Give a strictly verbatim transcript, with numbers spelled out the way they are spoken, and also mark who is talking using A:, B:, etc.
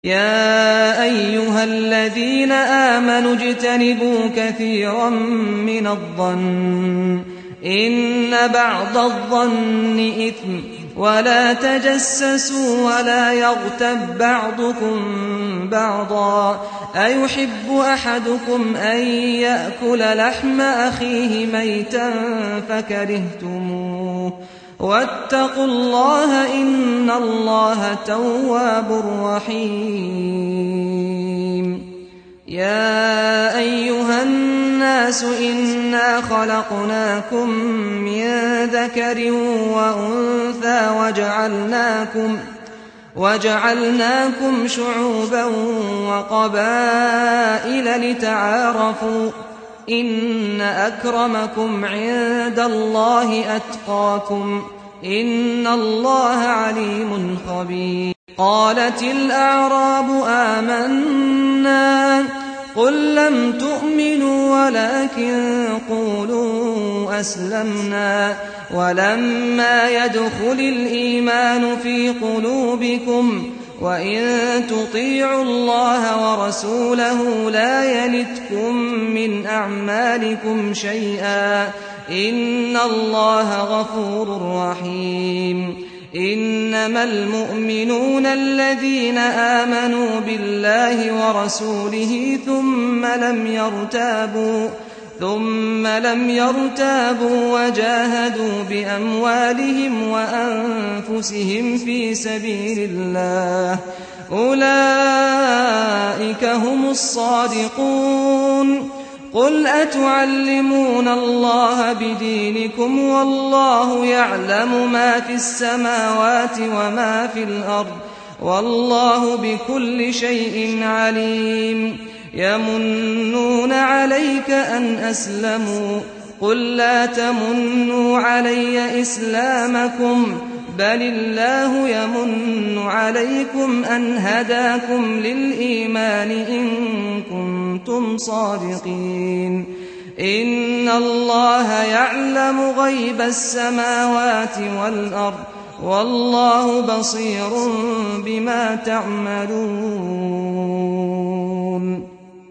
A: يا أيها الذين آمنوا اجتنبوا كثيرا من الظن إن بعض الظن إثم ولا تجسسوا ولا يغتب بعضكم بعضا أيحب أحدكم أن يأكل لحم أخيه ميتا فكرهتموه واتقوا الله إن الله تواب رحيم يا أيها الناس إنا خلقناكم من ذكر وأنثى وجعلناكم وجعلناكم شعوبا وقبائل لتعارفوا إن أكرمكم عند الله أتقاكم إن الله عليم خبير قالت الأعراب آمنا قل لم تؤمنوا ولكن قولوا أسلمنا ولما يدخل الإيمان في قلوبكم وإن تطيعوا الله ورسوله لا يلتكم من أعمالكم شيئا إن الله غفور رحيم إنما المؤمنون الذين آمنوا بالله ورسوله ثم لم يرتابوا ثم لم يرتابوا وجاهدوا بأموالهم وأنفسهم في سبيل الله أولئك هم الصادقون قل أتعلمون الله بدينكم والله يعلم ما في السماوات وما في الأرض والله بكل شيء عليم يمنون عليك أن أسلموا قل لا تمنوا علي إسلامكم بل الله يمن عليكم أن هداكم للإيمان إن كنتم صادقين إن الله يعلم غيب السماوات والأرض والله بصير بما تعملون